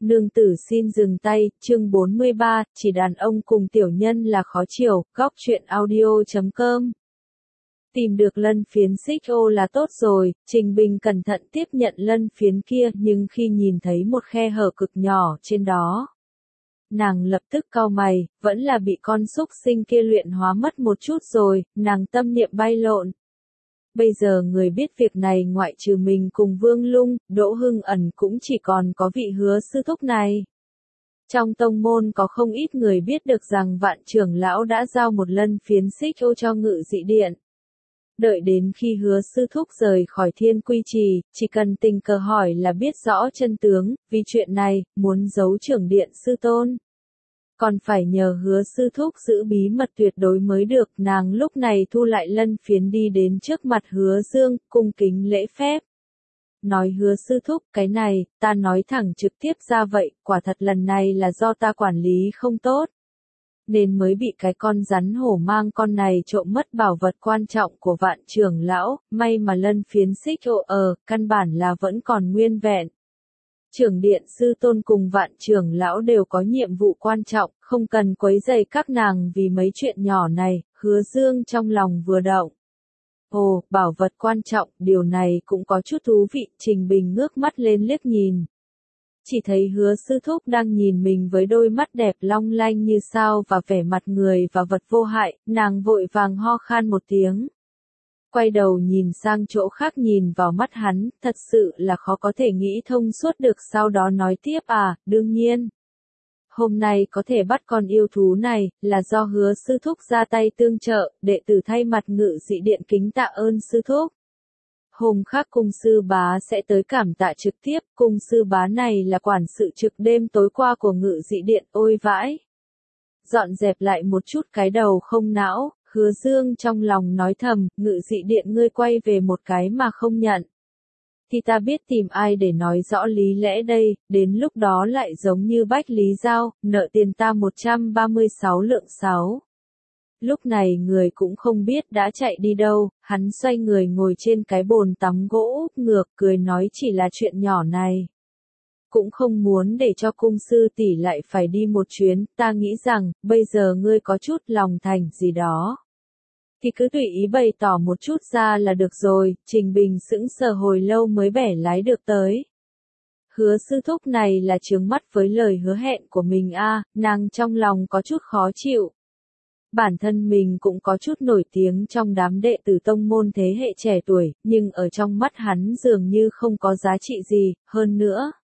Nương tử xin dừng tay, chương 43, chỉ đàn ông cùng tiểu nhân là khó chiều, góc truyện audio.com. Tìm được lân phiến xích ô là tốt rồi, Trình Bình cẩn thận tiếp nhận lân phiến kia nhưng khi nhìn thấy một khe hở cực nhỏ trên đó. Nàng lập tức cau mày, vẫn là bị con súc sinh kia luyện hóa mất một chút rồi, nàng tâm niệm bay lộn. Bây giờ người biết việc này ngoại trừ mình cùng Vương Lung, Đỗ Hưng Ẩn cũng chỉ còn có vị Hứa sư thúc này. Trong tông môn có không ít người biết được rằng Vạn trưởng lão đã giao một lân phiến xích ô cho Ngự Dị Điện. Đợi đến khi Hứa sư thúc rời khỏi Thiên Quy Trì, chỉ cần tình cờ hỏi là biết rõ chân tướng, vì chuyện này, muốn giấu trưởng điện sư tôn. Còn phải nhờ Hứa sư thúc giữ bí mật tuyệt đối mới được. Nàng lúc này thu lại lân phiến đi đến trước mặt Hứa Dương, cung kính lễ phép. Nói Hứa sư thúc, cái này, ta nói thẳng trực tiếp ra vậy, quả thật lần này là do ta quản lý không tốt. Nên mới bị cái con rắn hổ mang con này trộm mất bảo vật quan trọng của Vạn trưởng lão, may mà lân phiến xích ô căn bản là vẫn còn nguyên vẹn. Trưởng điện sư tôn cùng Vạn trưởng lão đều có nhiệm vụ quan trọng, không cần quấy rầy các nàng vì mấy chuyện nhỏ này. Hứa Dương trong lòng vừa động. Ồ, bảo vật quan trọng, điều này cũng có chút thú vị. Trình Bình ngước mắt lên liếc nhìn. Chỉ thấy Hứa sư thúc đang nhìn mình với đôi mắt đẹp long lanh như sao và vẻ mặt người và vật vô hại, nàng vội vàng ho khan một tiếng. Quay đầu nhìn sang chỗ khác, nhìn vào mắt hắn, thật sự là khó có thể nghĩ thông suốt được. Sau đó nói tiếp, đương nhiên. Hôm nay có thể bắt con yêu thú này, là do Hứa sư thúc ra tay tương trợ, đệ tử thay mặt Ngự Dị Điện kính tạ ơn sư thúc. Hôm khác cung sư bá sẽ tới cảm tạ trực tiếp, cung sư bá này là quản sự trực đêm tối qua của Ngự Dị Điện, ôi vãi. Dọn dẹp lại một chút cái đầu không não, Hứa Dương trong lòng nói thầm, Ngự Dị Điện ngươi quay về một cái mà không nhận. Thì ta biết tìm ai để nói rõ lý lẽ đây, đến lúc đó lại giống như Bách Lý Giao, nợ tiền ta 136 lượng 6. Lúc này người cũng không biết đã chạy đi đâu, hắn xoay người ngồi trên cái bồn tắm gỗ, ngược cười nói chỉ là chuyện nhỏ này. Cũng không muốn để cho cung sư tỷ lại phải đi một chuyến, ta nghĩ rằng, bây giờ ngươi có chút lòng thành gì đó. Thì cứ tùy ý bày tỏ một chút ra là được rồi. Trình Bình sững sờ hồi lâu mới bẻ lái được tới. Hứa sư thúc này là chướng mắt với lời hứa hẹn của mình nàng trong lòng có chút khó chịu. Bản thân mình cũng có chút nổi tiếng trong đám đệ tử tông môn thế hệ trẻ tuổi, nhưng ở trong mắt hắn dường như không có giá trị gì, hơn nữa.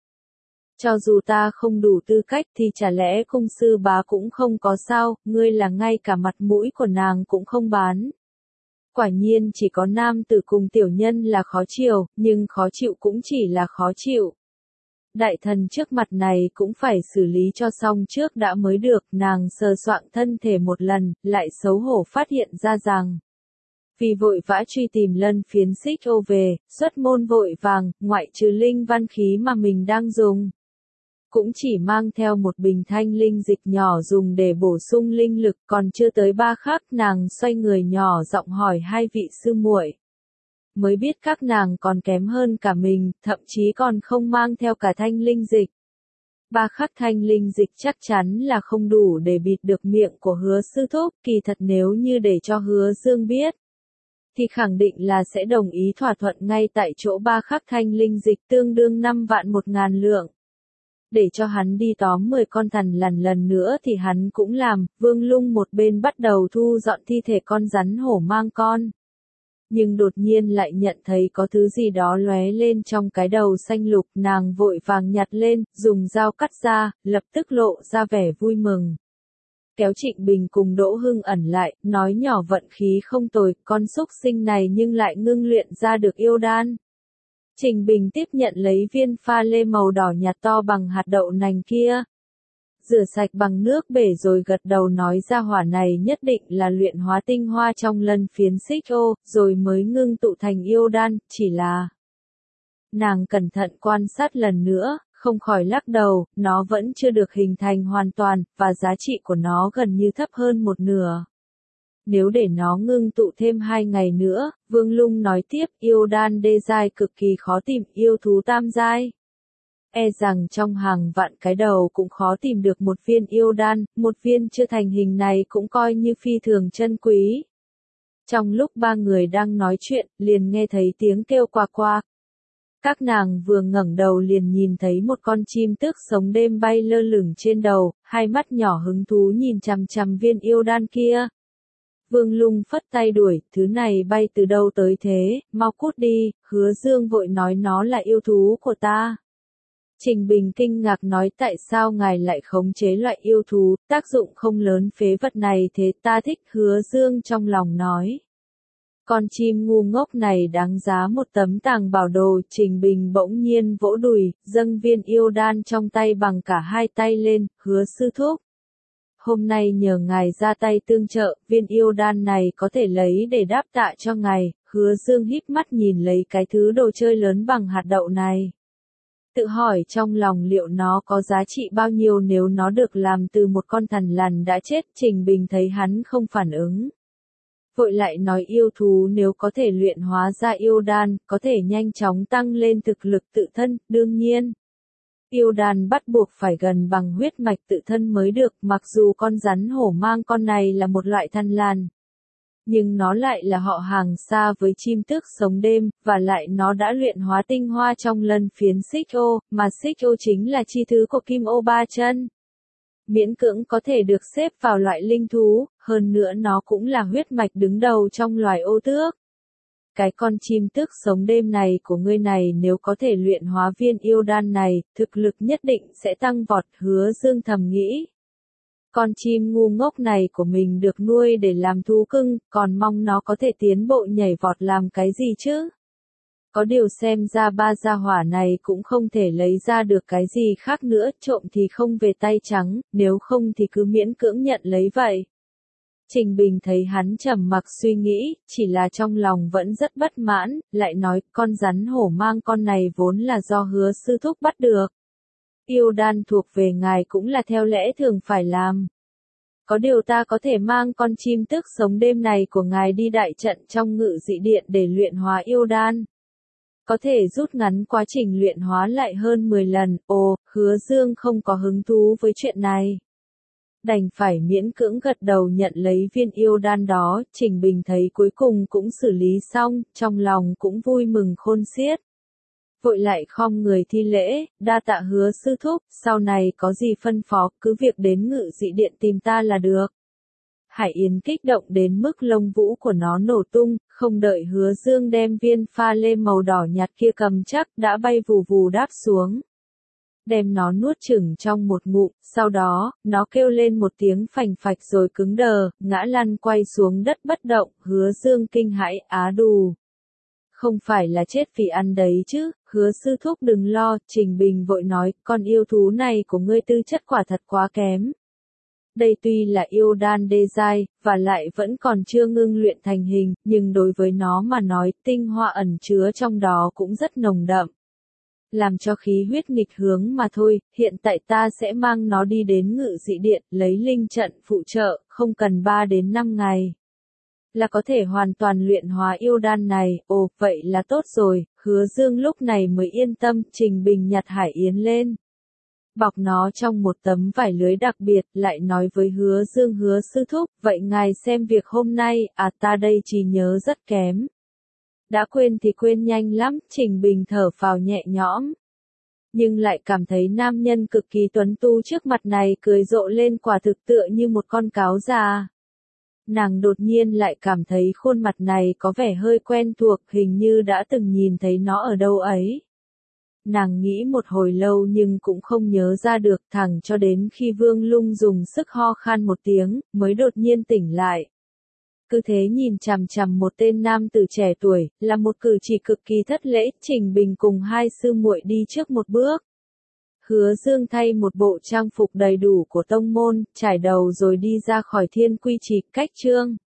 Cho dù ta không đủ tư cách thì chả lẽ cung sư bá cũng không có sao, ngươi là ngay cả mặt mũi của nàng cũng không bán. Quả nhiên chỉ có nam tử cùng tiểu nhân là khó chịu, nhưng khó chịu cũng chỉ là khó chịu. Đại thần trước mặt này cũng phải xử lý cho xong trước đã mới được. Nàng sờ soạng thân thể một lần, lại xấu hổ phát hiện ra rằng. Vì vội vã truy tìm lân phiến xích ô về, xuất môn vội vàng, ngoại trừ linh văn khí mà mình đang dùng. Cũng chỉ mang theo một bình thanh linh dịch nhỏ dùng để bổ sung linh lực, còn chưa tới 3 khắc nàng xoay người nhỏ giọng hỏi hai vị sư muội. Mới biết các nàng còn kém hơn cả mình, thậm chí còn không mang theo cả thanh linh dịch. 3 khắc thanh linh dịch chắc chắn là không đủ để bịt được miệng của Hứa sư thúc, kỳ thật nếu như để cho Hứa Dương biết. Thì khẳng định là sẽ đồng ý thỏa thuận ngay tại chỗ. 3 khắc thanh linh dịch tương đương 5 vạn 1.000 lượng. Để cho hắn đi tóm 10 con thằn lằn lần nữa thì hắn cũng làm. Vương Lung một bên bắt đầu thu dọn thi thể con rắn hổ mang con. Nhưng đột nhiên lại nhận thấy có thứ gì đó lóe lên trong cái đầu xanh lục, nàng vội vàng nhặt lên, dùng dao cắt ra, lập tức lộ ra vẻ vui mừng. Kéo Trịnh Bình cùng Đỗ Hưng Ẩn lại, nói nhỏ vận khí không tồi, con xúc sinh này nhưng lại ngưng luyện ra được yêu đan. Trình Bình tiếp nhận lấy viên pha lê màu đỏ nhạt to bằng hạt đậu nành kia. Rửa sạch bằng nước bể rồi gật đầu nói ra hỏa này nhất định là luyện hóa tinh hoa trong lân phiến xích ô, rồi mới ngưng tụ thành yêu đan, chỉ là. Nàng cẩn thận quan sát lần nữa, không khỏi lắc đầu, nó vẫn chưa được hình thành hoàn toàn, và giá trị của nó gần như thấp hơn một nửa. Nếu để nó ngưng tụ thêm 2 ngày nữa, Vương Lung nói tiếp, yêu đan đê giai cực kỳ khó tìm, yêu thú tam giai. E rằng trong hàng vạn cái đầu cũng khó tìm được một viên yêu đan, một viên chưa thành hình này cũng coi như phi thường chân quý. Trong lúc ba người đang nói chuyện, liền nghe thấy tiếng kêu quạc quạc. Các nàng vừa ngẩng đầu liền nhìn thấy một con chim tước sống đêm bay lơ lửng trên đầu, hai mắt nhỏ hứng thú nhìn chằm chằm viên yêu đan kia. Vương Lung phất tay đuổi, thứ này bay từ đâu tới thế, mau cút đi, Hứa Dương vội nói nó là yêu thú của ta. Trình Bình kinh ngạc nói tại sao ngài lại khống chế loại yêu thú, tác dụng không lớn phế vật này thế ta thích, Hứa Dương trong lòng nói. Con chim ngu ngốc này đáng giá một tấm tàng bảo đồ, Trình Bình bỗng nhiên vỗ đùi, dâng viên yêu đan trong tay bằng cả hai tay lên, Hứa sư thúc. Hôm nay nhờ ngài ra tay tương trợ, viên yêu đan này có thể lấy để đáp tạ cho ngài, Hứa Dương híp mắt nhìn lấy cái thứ đồ chơi lớn bằng hạt đậu này. Tự hỏi trong lòng liệu nó có giá trị bao nhiêu nếu nó được làm từ một con thằn lằn đã chết, Trình Bình thấy hắn không phản ứng. Vội lại nói yêu thú nếu có thể luyện hóa ra yêu đan, có thể nhanh chóng tăng lên thực lực tự thân, đương nhiên. Yêu đan bắt buộc phải gần bằng huyết mạch tự thân mới được, mặc dù con rắn hổ mang con này là một loại thằn lằn. Nhưng nó lại là họ hàng xa với chim tước sống đêm, và lại nó đã luyện hóa tinh hoa trong lân phiến xích ô, mà xích ô chính là chi thứ của kim ô ba chân. Miễn cưỡng có thể được xếp vào loại linh thú, hơn nữa nó cũng là huyết mạch đứng đầu trong loài ô tước. Cái con chim tước sống đêm này của ngươi này nếu có thể luyện hóa viên yêu đan này, thực lực nhất định sẽ tăng vọt, Hứa Dương thầm nghĩ. Con chim ngu ngốc này của mình được nuôi để làm thú cưng, còn mong nó có thể tiến bộ nhảy vọt làm cái gì chứ? Có điều xem ra ba gia hỏa này cũng không thể lấy ra được cái gì khác nữa, trộm thì không về tay trắng, nếu không thì cứ miễn cưỡng nhận lấy vậy. Trình Bình thấy hắn trầm mặc suy nghĩ, chỉ là trong lòng vẫn rất bất mãn, lại nói con rắn hổ mang con này vốn là do Hứa sư thúc bắt được. Yêu đan thuộc về ngài cũng là theo lẽ thường phải làm. Có điều ta có thể mang con chim tước sống đêm này của ngài đi đại trận trong ngự dị điện để luyện hóa yêu đan. Có thể rút ngắn quá trình luyện hóa lại hơn 10 lần, Hứa Dương không có hứng thú với chuyện này. Đành phải miễn cưỡng gật đầu nhận lấy viên yêu đan đó, Trình Bình thấy cuối cùng cũng xử lý xong, trong lòng cũng vui mừng khôn xiết. Vội lại khom người thi lễ, đa tạ Hứa sư thúc, sau này có gì phân phó, cứ việc đến ngự dị điện tìm ta là được. Hải Yến kích động đến mức lông vũ của nó nổ tung, không đợi Hứa Dương đem viên pha lê màu đỏ nhạt kia cầm chắc, đã bay vù vù đáp xuống. Đem nó nuốt chửng trong một ngụm, sau đó, nó kêu lên một tiếng phành phạch rồi cứng đờ, ngã lăn quay xuống đất bất động, Hứa Dương kinh hãi, á đù. Không phải là chết vì ăn đấy chứ, Hứa sư thúc đừng lo, Trình Bình vội nói, con yêu thú này của ngươi tư chất quả thật quá kém. Đây tuy là yêu đan đê giai, và lại vẫn còn chưa ngưng luyện thành hình, nhưng đối với nó mà nói, tinh hoa ẩn chứa trong đó cũng rất nồng đậm. Làm cho khí huyết nghịch hướng mà thôi, hiện tại ta sẽ mang nó đi đến ngự dị điện, lấy linh trận phụ trợ, không cần 3 đến 5 ngày. Là có thể hoàn toàn luyện hóa yêu đan này, vậy là tốt rồi, Hứa Dương lúc này mới yên tâm, Trình Bình nhặt Hải Yến lên. Bọc nó trong một tấm vải lưới đặc biệt, lại nói với Hứa Dương Hứa sư thúc, vậy ngài xem việc hôm nay, ta đây trí nhớ rất kém. Đã quên thì quên nhanh lắm, Trình Bình thở phào nhẹ nhõm. Nhưng lại cảm thấy nam nhân cực kỳ tuấn tu trước mặt này cười rộ lên quả thực tựa như một con cáo già. Nàng đột nhiên lại cảm thấy khuôn mặt này có vẻ hơi quen thuộc, hình như đã từng nhìn thấy nó ở đâu ấy. Nàng nghĩ một hồi lâu nhưng cũng không nhớ ra được, thẳng cho đến khi Vương Lung dùng sức ho khan một tiếng, mới đột nhiên tỉnh lại. Cứ thế nhìn chằm chằm một tên nam tử trẻ tuổi, là một cử chỉ cực kỳ thất lễ, Trình Bình cùng hai sư muội đi trước một bước. Hứa Dương thay một bộ trang phục đầy đủ của tông môn, trải đầu rồi đi ra khỏi Thiên Quy Trì, cách chương.